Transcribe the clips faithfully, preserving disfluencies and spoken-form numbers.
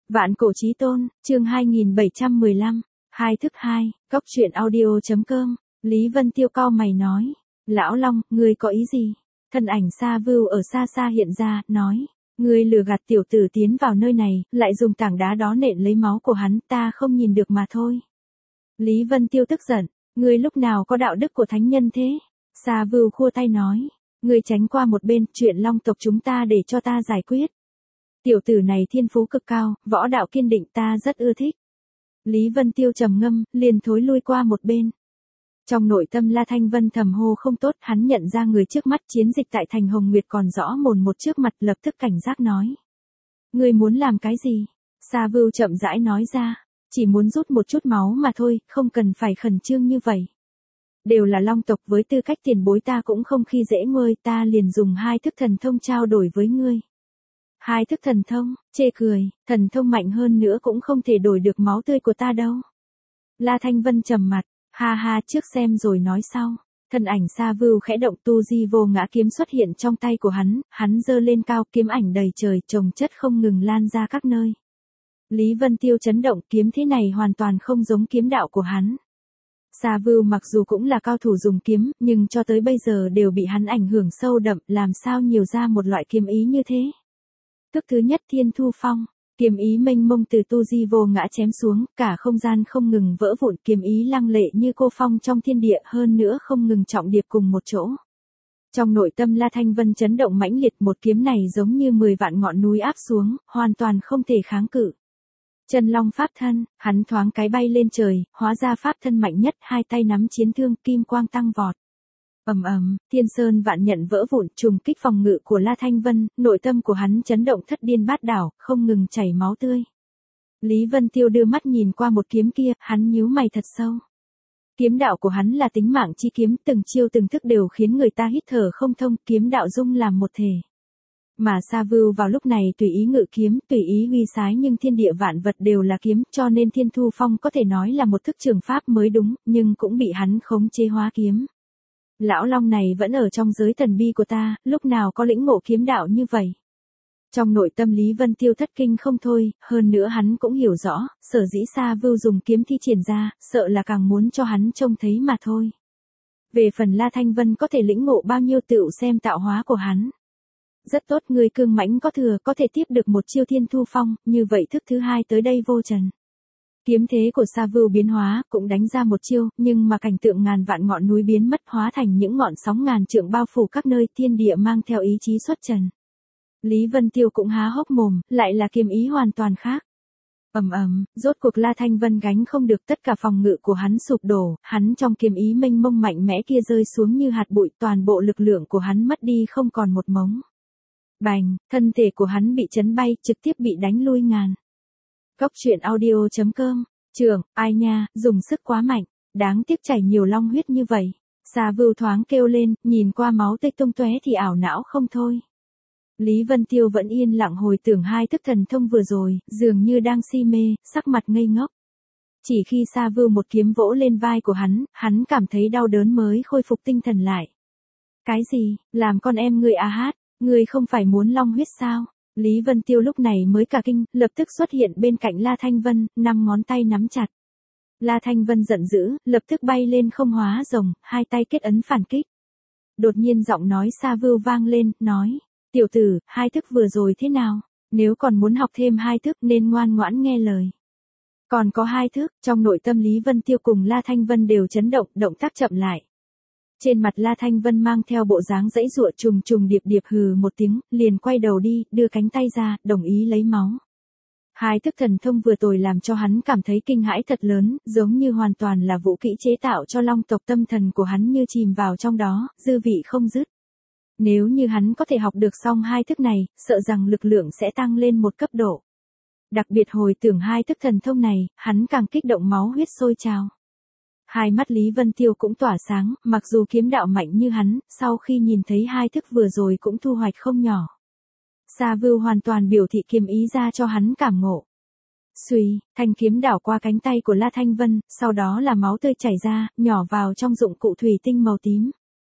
Vạn cổ chí tôn, chương hai nghìn bảy trăm mười lăm, hai thức hai, góc truyện audio.com, Lý Vân Tiêu cau mày nói. Lão Long, ngươi có ý gì? Thân ảnh Sa Vưu ở xa xa hiện ra, nói. Ngươi lừa gạt tiểu tử tiến vào nơi này, lại dùng tảng đá đó nện lấy máu của hắn, ta không nhìn được mà thôi. Lý Vân Tiêu tức giận, ngươi lúc nào có đạo đức của thánh nhân thế? Sa Vưu khua tay nói. Ngươi tránh qua một bên, chuyện Long tộc chúng ta để cho ta giải quyết. Tiểu tử này thiên phú cực cao, võ đạo kiên định, ta rất ưa thích. Lý Vân Tiêu trầm ngâm, liền thối lui qua một bên. Trong nội tâm La Thanh Vân thầm hô không tốt, hắn nhận ra người trước mắt chiến dịch tại thành Hồng Nguyệt còn rõ mồn một trước mặt, lập tức cảnh giác nói. Ngươi muốn làm cái gì? Sa Vưu chậm rãi nói ra, chỉ muốn rút một chút máu mà thôi, không cần phải khẩn trương như vậy. Đều là Long tộc, với tư cách tiền bối ta cũng không khi dễ ngươi, ta liền dùng hai thức thần thông trao đổi với ngươi. Hai thức thần thông, chê cười, thần thông mạnh hơn nữa cũng không thể đổi được máu tươi của ta đâu. La Thanh Vân trầm mặt, ha ha, trước xem rồi nói sau. Thân ảnh Sa Vưu khẽ động, tu di vô ngã kiếm xuất hiện trong tay của hắn, hắn giơ lên cao, kiếm ảnh đầy trời, chồng chất không ngừng lan ra các nơi. Lý Vân Tiêu chấn động, kiếm thế này hoàn toàn không giống kiếm đạo của hắn. Sa Vưu mặc dù cũng là cao thủ dùng kiếm, nhưng cho tới bây giờ đều bị hắn ảnh hưởng sâu đậm, làm sao nhiều ra một loại kiếm ý như thế. Thức thứ nhất Thiên Thu Phong, kiếm ý mênh mông từ tu di vô ngã chém xuống, cả không gian không ngừng vỡ vụn, kiếm ý lăng lệ như cô phong trong thiên địa, hơn nữa không ngừng trọng điệp cùng một chỗ. Trong nội tâm La Thanh Vân chấn động mãnh liệt, một kiếm này giống như mười vạn ngọn núi áp xuống, hoàn toàn không thể kháng cự. Chân Long pháp thân, hắn thoáng cái bay lên trời, hóa ra pháp thân mạnh nhất, hai tay nắm chiến thương, kim quang tăng vọt. Ầm ầm, thiên sơn vạn nhận vỡ vụn, trùng kích phòng ngự của La Thanh Vân, nội tâm của hắn chấn động thất điên bát đảo, không ngừng chảy máu tươi. Lý Vân Tiêu đưa mắt nhìn qua một kiếm kia, hắn nhíu mày thật sâu. Kiếm đạo của hắn là tính mạng chi kiếm, từng chiêu từng thức đều khiến người ta hít thở không thông, kiếm đạo dung làm một thể. Mà Sa Vưu vào lúc này tùy ý ngự kiếm, tùy ý uy sái, nhưng thiên địa vạn vật đều là kiếm, cho nên Thiên Thu Phong có thể nói là một thức trường pháp mới đúng, nhưng cũng bị hắn khống chế hóa kiếm. Lão Long này vẫn ở trong giới thần bi của ta, lúc nào có lĩnh ngộ kiếm đạo như vậy. Trong nội tâm Lý Vân Tiêu thất kinh không thôi, hơn nữa hắn cũng hiểu rõ, sở dĩ Sa Vưu dùng kiếm thi triển ra, sợ là càng muốn cho hắn trông thấy mà thôi. Về phần La Thanh Vân có thể lĩnh ngộ bao nhiêu tựu xem tạo hóa của hắn. Rất tốt, người cương mãnh có thừa, có thể tiếp được một chiêu Thiên Thu Phong, như vậy thức thứ hai tới đây vô trần. Kiếm thế của Sa Vưu biến hóa, cũng đánh ra một chiêu, nhưng mà cảnh tượng ngàn vạn ngọn núi biến mất, hóa thành những ngọn sóng ngàn trượng bao phủ các nơi, thiên địa mang theo ý chí xuất trần. Lý Vân Tiêu cũng há hốc mồm, lại là kiếm ý hoàn toàn khác. Ầm ầm, rốt cuộc La Thanh Vân gánh không được, tất cả phòng ngự của hắn sụp đổ, hắn trong kiếm ý mênh mông mạnh mẽ kia rơi xuống như hạt bụi, toàn bộ lực lượng của hắn mất đi không còn một mống. Bành, thân thể của hắn bị chấn bay, trực tiếp bị đánh lui ngàn. Góc truyện audio.com, trường, ai nha, dùng sức quá mạnh, đáng tiếc chảy nhiều long huyết như vậy. Sa Vưu thoáng kêu lên, nhìn qua máu tươi tung tóe thì ảo não không thôi. Lý Vân Tiêu vẫn yên lặng hồi tưởng hai thức thần thông vừa rồi, dường như đang si mê, sắc mặt ngây ngốc. Chỉ khi Sa Vưu một kiếm vỗ lên vai của hắn, hắn cảm thấy đau đớn mới khôi phục tinh thần lại. Cái gì, làm con em ngươi à hát, ngươi không phải muốn long huyết sao? Lý Vân Tiêu lúc này mới cả kinh, lập tức xuất hiện bên cạnh La Thanh Vân, năm ngón tay nắm chặt. La Thanh Vân giận dữ, lập tức bay lên không hóa rồng, hai tay kết ấn phản kích. Đột nhiên giọng nói Sa Vưu vang lên, nói, tiểu tử, hai thức vừa rồi thế nào? Nếu còn muốn học thêm hai thức nên ngoan ngoãn nghe lời. Còn có hai thức, trong nội tâm Lý Vân Tiêu cùng La Thanh Vân đều chấn động, động tác chậm lại. Trên mặt La Thanh Vân mang theo bộ dáng dãy dụa, trùng trùng điệp điệp hừ một tiếng, liền quay đầu đi, đưa cánh tay ra, đồng ý lấy máu. Hai thức thần thông vừa rồi làm cho hắn cảm thấy kinh hãi thật lớn, giống như hoàn toàn là vũ kỹ chế tạo cho Long tộc, tâm thần của hắn như chìm vào trong đó, dư vị không dứt. Nếu như hắn có thể học được xong hai thức này, sợ rằng lực lượng sẽ tăng lên một cấp độ. Đặc biệt hồi tưởng hai thức thần thông này, hắn càng kích động, máu huyết sôi trào. Hai mắt Lý Vân Tiêu cũng tỏa sáng, mặc dù kiếm đạo mạnh như hắn, sau khi nhìn thấy hai thức vừa rồi cũng thu hoạch không nhỏ. Sa Vưu hoàn toàn biểu thị kiếm ý ra cho hắn cảm ngộ. Xuy, thanh kiếm đảo qua cánh tay của La Thanh Vân, sau đó là máu tươi chảy ra, nhỏ vào trong dụng cụ thủy tinh màu tím.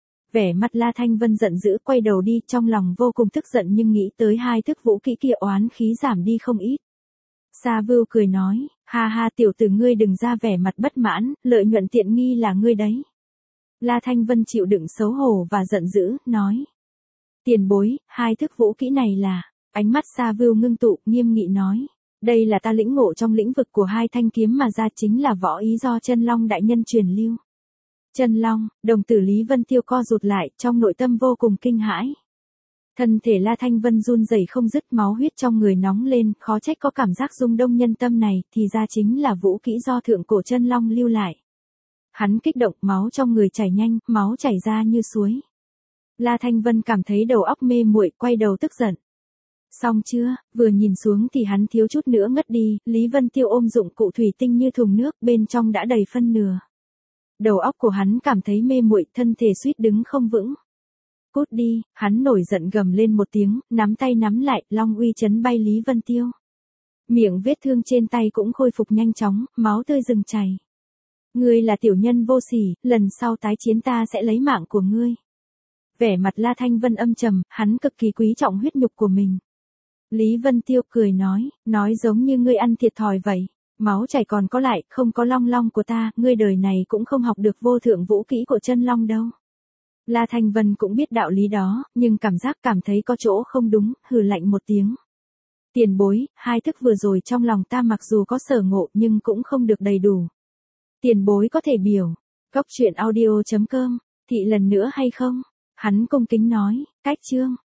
Vẻ mặt La Thanh Vân giận dữ, quay đầu đi, trong lòng vô cùng tức giận, nhưng nghĩ tới hai thức vũ kỹ kia oán khí giảm đi không ít. Sa Vưu cười nói, ha ha tiểu tử ngươi đừng ra vẻ mặt bất mãn, lợi nhuận tiện nghi là ngươi đấy. La Thanh Vân chịu đựng xấu hổ và giận dữ, nói. Tiền bối, hai thức vũ kỹ này là, ánh mắt Sa Vưu ngưng tụ, nghiêm nghị nói. Đây là ta lĩnh ngộ trong lĩnh vực của hai thanh kiếm mà ra chính là võ ý do Chân Long đại nhân truyền lưu. Chân Long, đồng tử Lý Vân Tiêu co rụt lại, trong nội tâm vô cùng kinh hãi. Thân thể La Thanh Vân run rẩy không dứt, máu huyết trong người nóng lên, khó trách có cảm giác rung động nhân tâm này, thì ra chính là vũ kỹ do thượng cổ Chân Long lưu lại. Hắn kích động, máu trong người chảy nhanh, máu chảy ra như suối. La Thanh Vân cảm thấy đầu óc mê muội, quay đầu tức giận. Xong chưa, vừa nhìn xuống thì hắn thiếu chút nữa ngất đi, Lý Vân Tiêu ôm dụng cụ thủy tinh như thùng nước, bên trong đã đầy phân nửa. Đầu óc của hắn cảm thấy mê muội, thân thể suýt đứng không vững. Cút đi, hắn nổi giận gầm lên một tiếng, nắm tay nắm lại, long uy chấn bay Lý Vân Tiêu. Miệng vết thương trên tay cũng khôi phục nhanh chóng, máu tươi dừng chảy. Ngươi là tiểu nhân vô sỉ, lần sau tái chiến ta sẽ lấy mạng của ngươi. Vẻ mặt La Thanh Vân âm trầm, hắn cực kỳ quý trọng huyết nhục của mình. Lý Vân Tiêu cười nói, nói giống như ngươi ăn thiệt thòi vậy. Máu chảy còn có lại, không có long long của ta, ngươi đời này cũng không học được vô thượng vũ kỹ của Chân Long đâu. La Thanh Vân cũng biết đạo lý đó, nhưng cảm giác cảm thấy có chỗ không đúng, hừ lạnh một tiếng. Tiền bối, hai thức vừa rồi trong lòng ta mặc dù có sở ngộ nhưng cũng không được đầy đủ. Tiền bối có thể biểu, góc truyện audio chấm com, thị lần nữa hay không? Hắn cung kính nói, cách chương.